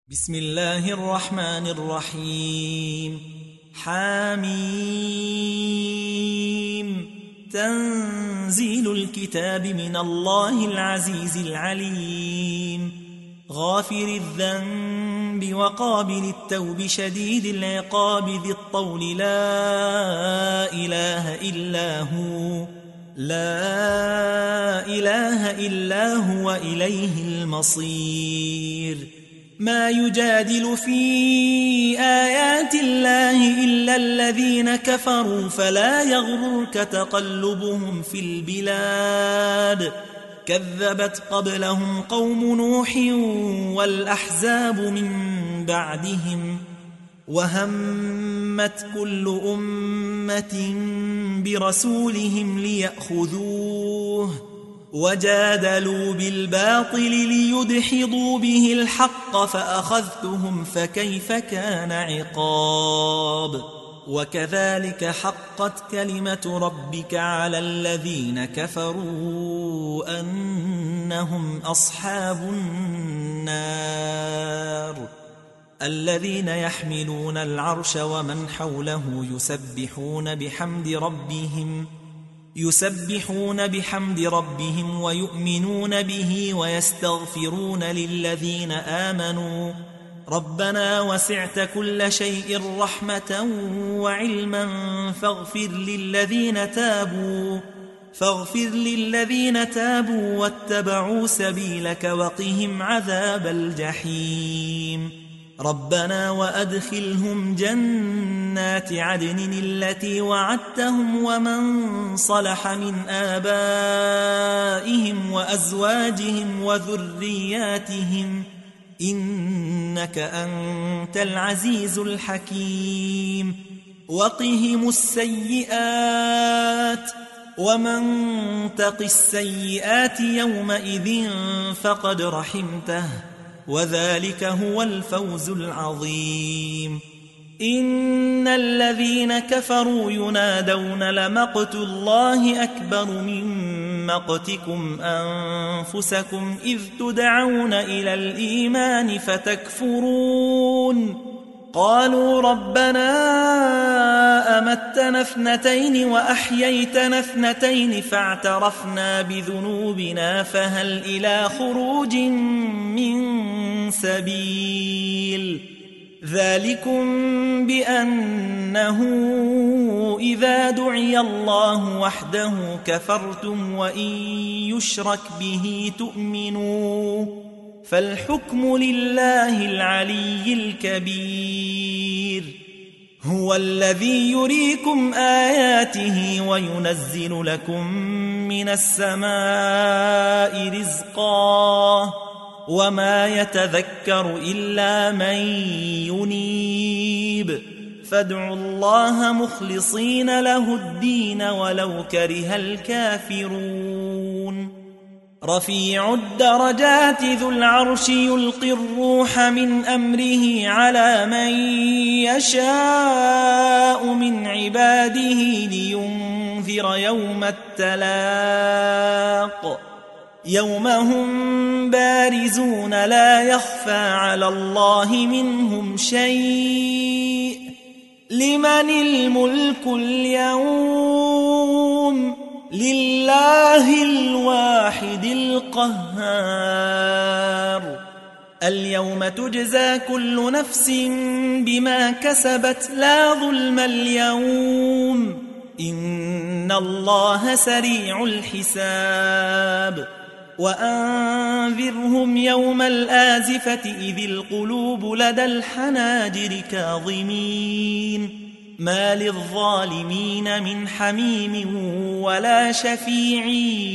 بسم الله الرحمن الرحيم. حميم. تنزيل الكتاب من الله العزيز العليم، غافر الذنب وقابل التوب شديد العقاب ذي الطول، لا إله إلا هو إليه المصير. ما يجادل في آيات الله إلا الذين كفروا، فلا يغررك تقلبهم في البلاد. كذبت قبلهم قوم نوح والأحزاب من بعدهم، وهمت كل أمة برسولهم ليأخذوه، وجادلوا بالباطل ليدحضوا به الحق، فأخذتهم فكيف كان عقاب. وكذلك حقت كلمة ربك على الذين كفروا أنهم أصحاب النار. الذين يحملون العرش ومن حوله يسبحون بحمد ربهم ويؤمنون به ويستغفرون للذين آمنوا ربنا وسعت كل شيء رحمة وعلما فاغفر للذين تابوا واتبعوا سبيلك وقهم عذاب الجحيم. ربنا وأدخلهم جنات عدن التي وعدتهم ومن صلح من آبائهم وأزواجهم وذرياتهم، إنك أنت العزيز الحكيم. وقهم السيئات، ومن تق السيئات يومئذ فقد رحمته، وذلك هو الفوز العظيم. إن الذين كفروا ينادون لمقت الله أكبر من مقتكم أنفسكم إذ تدعون إلى الإيمان فتكفرون. قالوا ربنا أمتنا اثنتين وأحييتنا اثنتين فاعترفنا بذنوبنا فهل إلى خروج من سبيل. ذلكم بأنه إذا دعي الله وحده كفرتم وإن يشرك به تؤمنوا، فالحكم لله العلي الكبير. هو الذي يريكم آياته وينزل لكم من السماء رزقا، وما يتذكر إلا من ينيب. فادعوا الله مخلصين له الدين ولو كره الكافرون. رفيع الدرجات ذو العرش يلقي الروح من أمره على من يشاء من عباده لينذر يوم التلاق، يوم هم بارزون لا يخفى على الله منهم شيء. لمن الملك اليوم؟ لله الواحد القهار. اليوم تجزى كل نفس بما كسبت لا ظلم اليوم، إن الله سريع الحساب. وأنذرهم يوم الآزفة إذ القلوب لدى الحناجر كاظمين، ما للظالمين من حميم ولا شفيع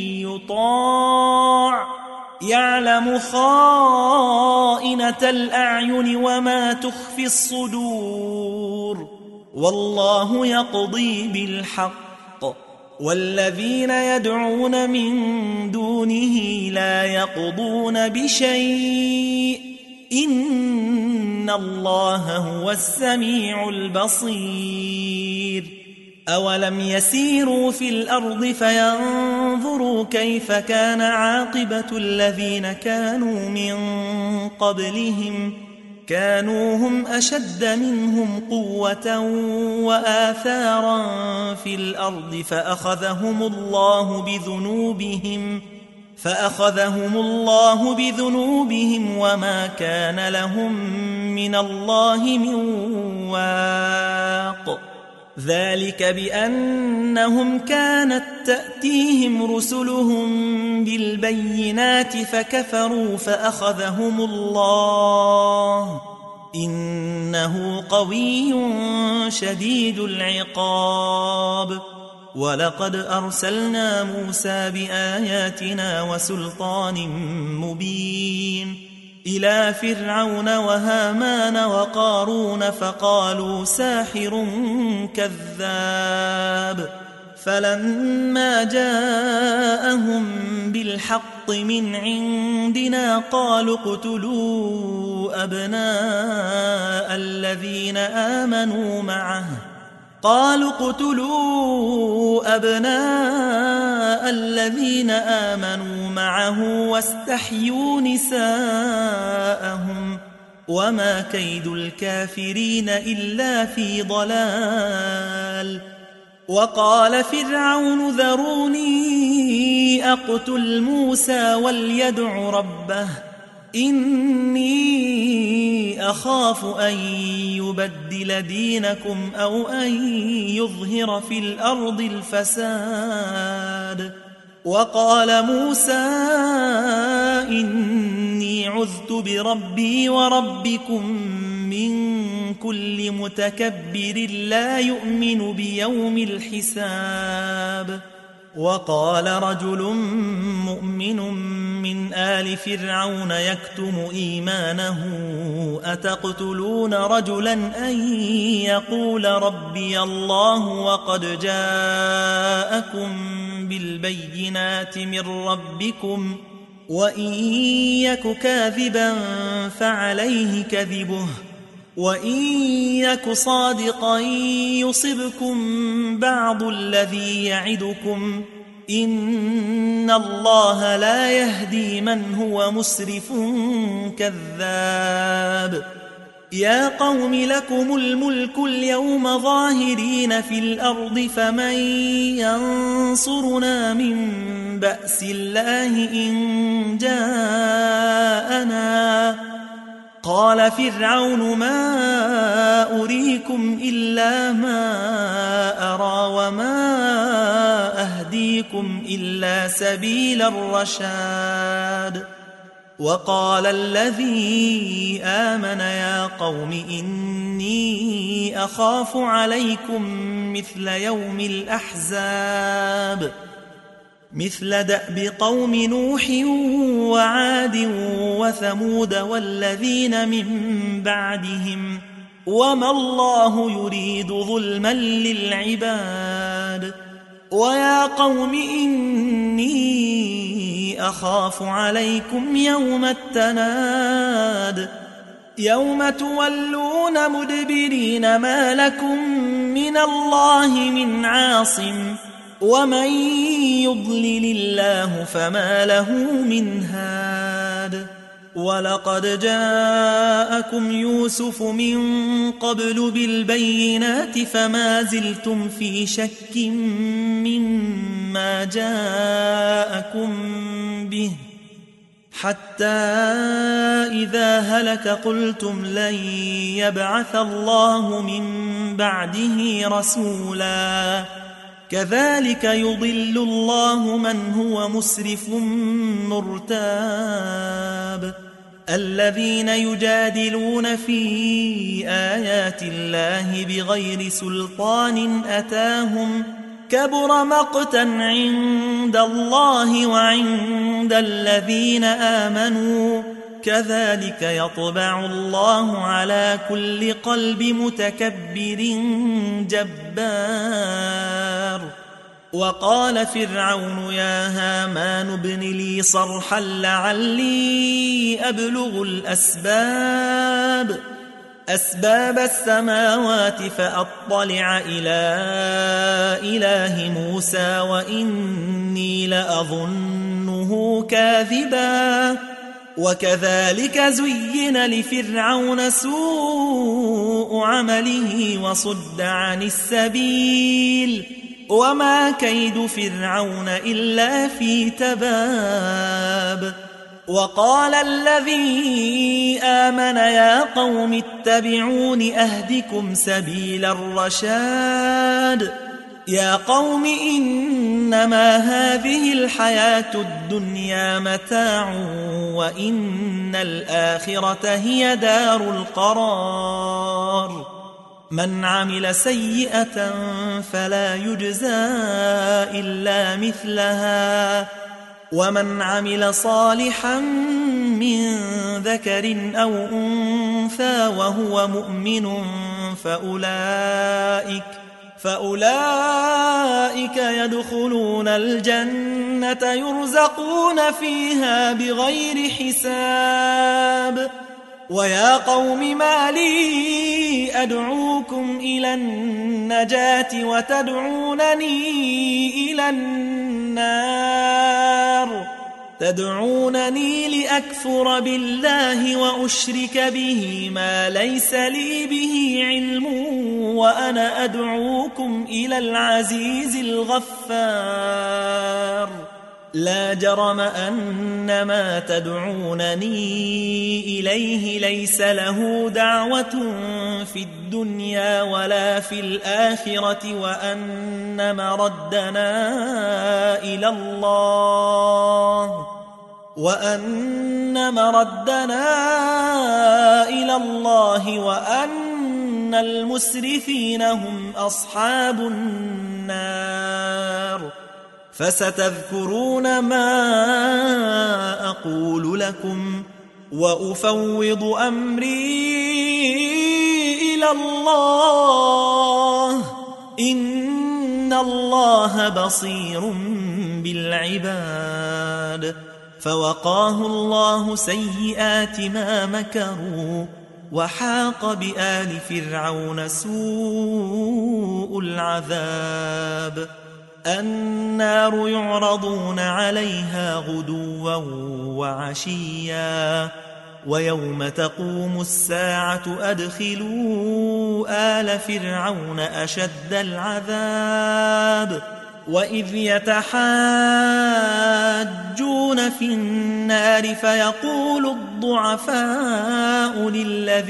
يطاع، يعلم خائنة الأعين وما تخفي الصدور، والله يقضي بالحق. والذين يدعون من دونه لا يقضون بشيء، إن الله هو السميع البصير. أولم يسيروا في الأرض فينظروا كيف كان عاقبة الذين كانوا من قبلهم كانوا هم أشد منهم قوة وآثارا في الأرض فأخذهم الله بذنوبهم وما كان لهم من الله من واق. ذلك بأنهم كانت تأتيهم رسلهم بالبينات فكفروا فأخذهم الله إنه قوي شديد العقاب. ولقد أرسلنا موسى بآياتنا وسلطان مبين إلى فرعون وهامان وقارون فقالوا ساحر كذاب. فلما جاءهم بالحق من عندنا قالوا اقتلوا أبناء الذين آمنوا معه واستحيوا نساءهم وما كيد الكافرين إلا في ضلال. وقال فرعون ذروني أقتل موسى وليدع ربه إني أخاف أن يبدل دينكم أو أن يظهر في الأرض الفساد. وقال موسى إني عذت بربي وربكم من كل متكبر لا يؤمن بيوم الحساب. وقال رجل مؤمن من آل فرعون يكتم إيمانه أتقتلون رجلا أن يقول ربي الله وقد جاءكم بالبينات من ربكم وإن يك كاذبا فعليه كذبه وإن يك صادقا يصبكم بعض الذي يعدكم إن الله لا يهدي من هو مسرف كذاب. يا قوم لكم الملك اليوم ظاهرين في الأرض فمن ينصرنا من بأس الله إن جاءنا. قال فرعون ما أريكم إلا ما أرى وما أهديكم إلا سبيل الرشاد. وقال الذي آمن يا قوم إني أخاف عليكم مثل يوم الأحزاب مثل دأب قوم نوح وعاد وثمود والذين من بعدهم وما الله يريد ظلما للعباد. ويا قوم إني أخاف عليكم يوم التناد يوم تولون مدبرين ما لكم من الله من عاصم ومن يضلل الله فما له من هاد. ولقد جاءكم يوسف من قبل بالبينات فما زلتم في شك مما جاءكم به حتى إذا هلك قلتم لن يبعث الله من بعده رسولا كذلك يضل الله من هو مسرف مرتاب. الذين يجادلون في آيات الله بغير سلطان أتاهم كبر مقتا عند الله وعند الذين آمنوا كذلك يطبع الله على كل قلب متكبر جبار. وقال فرعون يا هامان ابن لي صرحا لعلي أبلغ أسباب السماوات فأطلع إلى إله موسى وإني لأظنه كاذبا وكذلك زين لفرعون سوء عمله وصد عن السبيل وما كيد فرعون إلا في تباب. وقال الذي آمن يا قوم اتبعون أهدكم سبيل الرشاد. يا قوم إنما هذه الحياة الدنيا متاع وإن الآخرة هي دار القرار. من عمل سيئة فلا يجزى إلا مثلها ومن عمل صالحا من ذكر أو أنثى وهو مؤمن فأولئك يدخلون الجنة يرزقون فيها بغير حساب. ويا قوم ما لي أدعوكم إلى النجاة وتدعونني إلى النار. تدعونني لأكفر بالله وأشرك به ما ليس لي به علم وأنا أدعوكم إلى العزيز الغفار. لا جرم أن ما تدعونني إليه ليس له دعوة في الدنيا ولا في الآخرة وأن مردنا إلى الله وأن المسرفين هم أصحاب النار. فستذكرون ما أقول لكم وأفوض أمري إلى الله إن الله بصير بالعباد. فوقاه الله سيئات ما مكروا وحاق بآل فرعون سوء العذاب. النار يعرضون عليها غدوا وعشيا ويوم تقوم الساعة أدخلوا آل فرعون أشد العذاب. وإذ يتحاجون في النار فيقول الضعفاء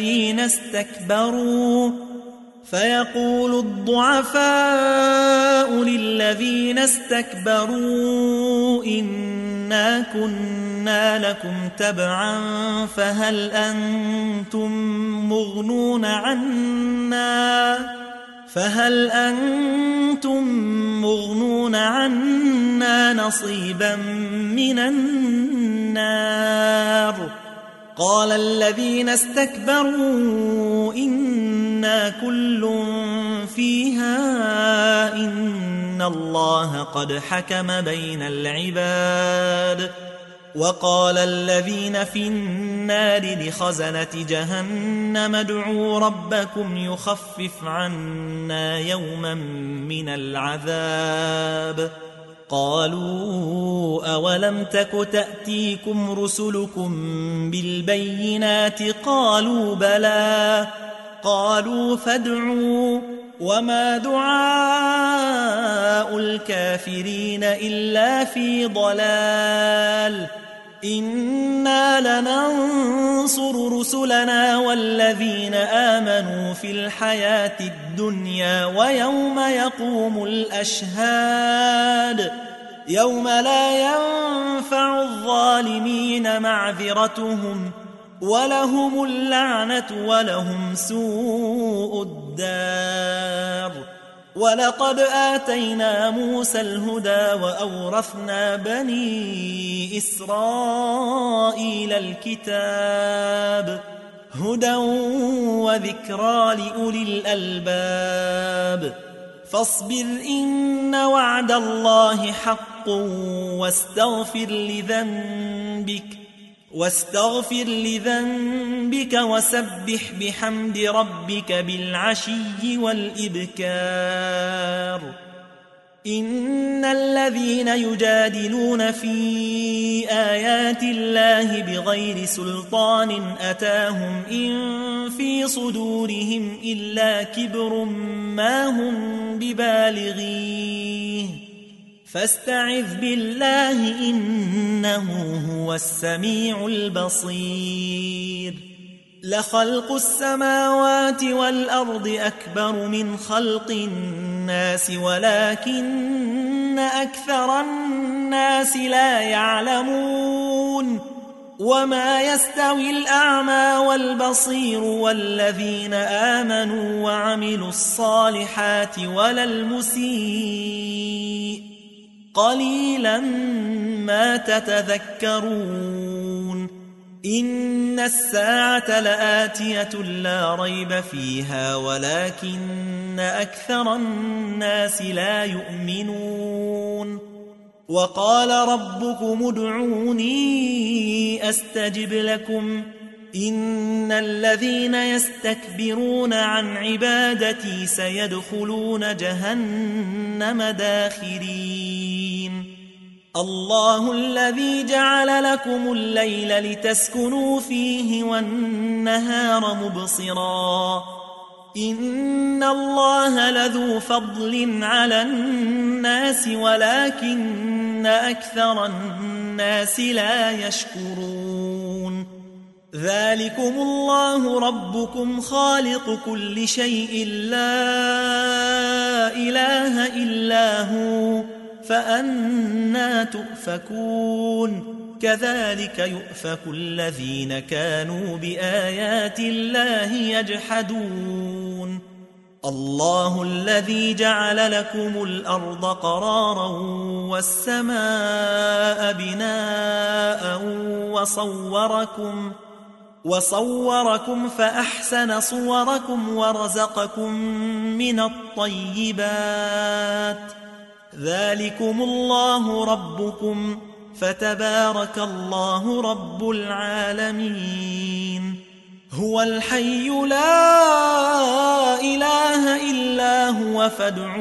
للذين استكبروا إنا كنا لكم تبعا فهل أنتم مغنون عنا نصيبا من النار. قال الذين استكبروا إنا كل فيها إن الله قد حكم بين العباد. وقال الذين في النار لخزنة جهنم ادعوا ربكم يخفف عنا يوما من العذاب. قالوا أولم تك تأتيكم رسلكم بالبينات قالوا بلى. قالوا فادعوا وما دعاء الكافرين إلا في ضلال. إنا لننصر رسلنا والذين آمنوا في الحياة الدنيا ويوم يقوم الأشهاد. يوم لا ينفع الظالمين معذرتهم ولهم اللعنة ولهم سوء الدار. ولقد آتينا موسى الهدى وأورثنا بني إسرائيل الكتاب هدى وذكرى لأولي الألباب. فاصبر إن وعد الله حق واستغفر لذنبك وسبح بحمد ربك بالعشي والإبكار. إن الذين يجادلون في آيات الله بغير سلطان أتاهم إن في صدورهم إلا كبر ما هم ببالغيه فاستعذ بالله إنه هو السميع البصير لخلق السماوات والأرض أكبر من خلق الناس ولكن أكثر الناس لا يعلمون وما يستوي الأعمى والبصير والذين آمنوا وعملوا الصالحات ولا المسيء قليلا ما تتذكرون إن الساعة لآتية لا ريب فيها ولكن أكثر الناس لا يؤمنون وقال ربكم ادعوني أستجب لكم إن الذين يستكبرون عن عبادتي سيدخلون جهنم داخرين الله الذي جعل لكم الليل لتسكنوا فيه والنهار مبصرا إن الله لذو فضل على الناس ولكن أكثر الناس لا يشكرون ذلكم الله ربكم خالق كل شيء لا إله إلا هو فأنى تؤفكون كذلك يؤفك الذين كانوا بآيات الله يجحدون الله الذي جعل لكم الأرض قرارا والسماء بناء وصوركم فأحسن صوركم ورزقكم من الطيبات ذلكم الله ربكم فتبارك الله رب العالمين هو الحي لا إله إلا هو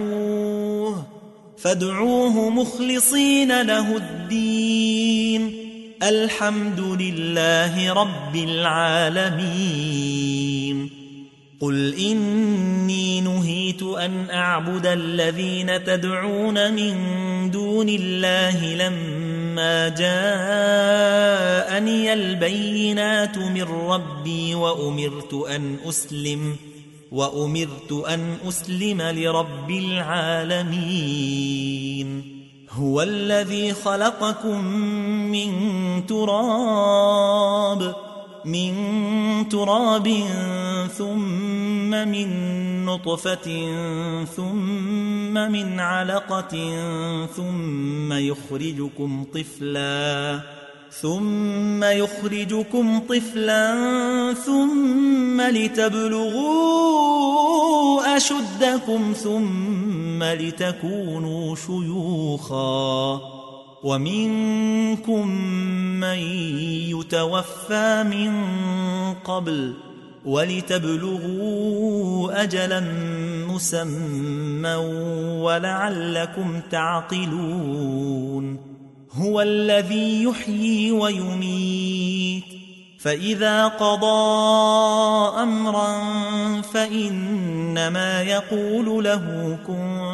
فادعوه مخلصين له الدين الحمد لله رب العالمين قل إني نهيت أن أعبد الذين تدعون من دون الله لما جاءني البينات من ربي وأمرت أن أسلم لرب العالمين هو الذي خلقكم من تراب ثم من نطفة ثم من علقة ثم يخرجكم طفلا ثم لتبلغوا أشدكم ثم لتكونوا شيوخا ومنكم من يتوفى من قبل ولتبلغوا أجلا مسمى ولعلكم تعقلون هو الذي يحيي ويميت فإذا قضى أمرا فإنما يقول له كن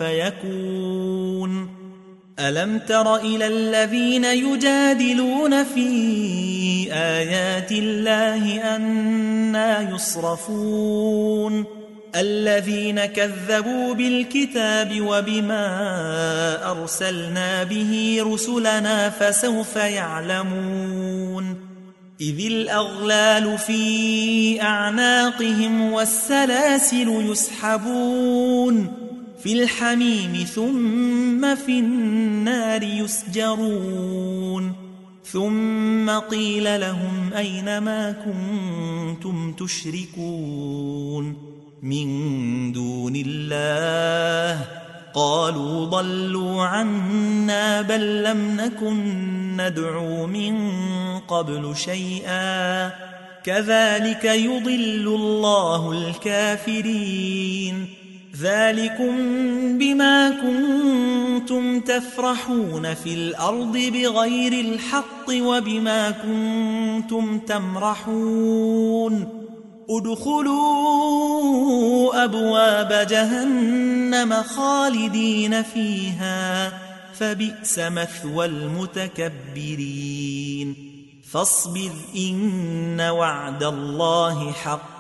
فيكون ألم تر إلى الذين يجادلون في آيات الله أنى يصرفون الذين كذبوا بالكتاب وبما أرسلنا به رسلنا فسوف يعلمون إذ الأغلال في أعناقهم والسلاسل يسحبون في الحميم ثم في النار يسجرون ثم قيل لهم أين ما كنتم تشركون من دون الله قالوا ضلوا عنا بل لم نكن ندعو من قبل شيئا كذلك يضل الله الكافرين ذلكم بما كنتم تفرحون في الأرض بغير الحق وبما كنتم تمرحون ادخلوا أبواب جهنم خالدين فيها فبئس مثوى المتكبرين فاصبر إن وعد الله حق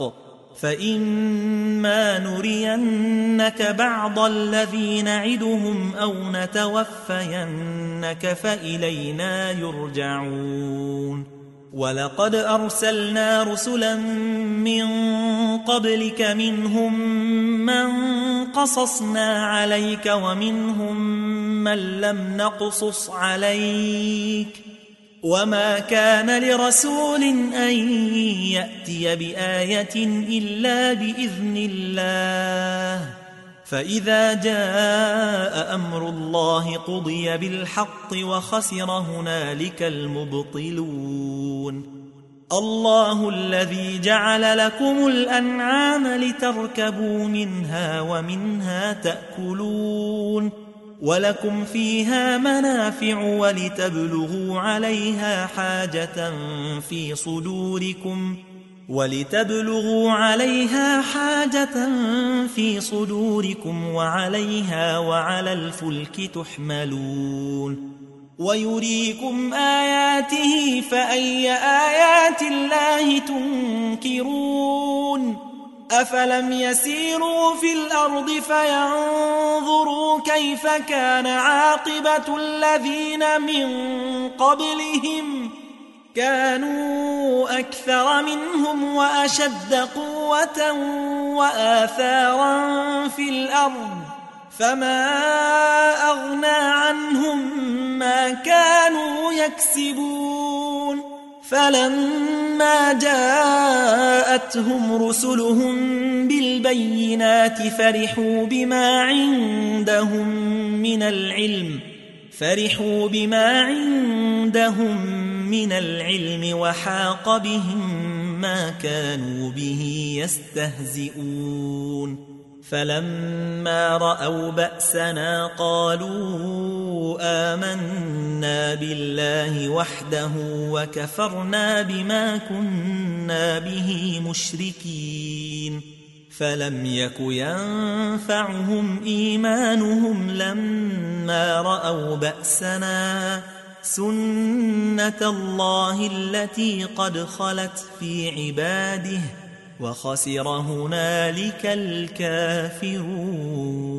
فإما نرينك بعض الذي نعدهم أو نتوفينك فإلينا يرجعون ولقد أرسلنا رسلا من قبلك منهم من قصصنا عليك ومنهم من لم نقصص عليك وما كان لرسول أن يأتي بآية إلا بإذن الله فإذا جاء أمر الله قضي بالحق وخسر هنالك المبطلون الله الذي جعل لكم الأنعام لتركبوا منها ومنها تأكلون ولكم فيها منافع ولتبلغوا عليها حاجة في صدوركم وعليها وعلى الفلك تحملون ويريكم آياته فأي آيات الله تنكرون أفلم يسيروا في الأرض فينظروا كيف كان عاقبة الذين من قبلهم كانوا أكثر منهم وأشد قوة وآثارا في الأرض فما أغنى عنهم ما كانوا يكسبون فلما جاءتهم رسلهم بالبينات فرحوا بما عندهم من العلم وحاق بهم ما كانوا به يستهزئون فلما رأوا بأسنا قالوا آمنا بالله وحده وكفرنا بما كنا به مشركين فلم يك ينفعهم إيمانهم لما رأوا بأسنا سنة الله التي قد خلت في عباده وخسر هنالك الكافرون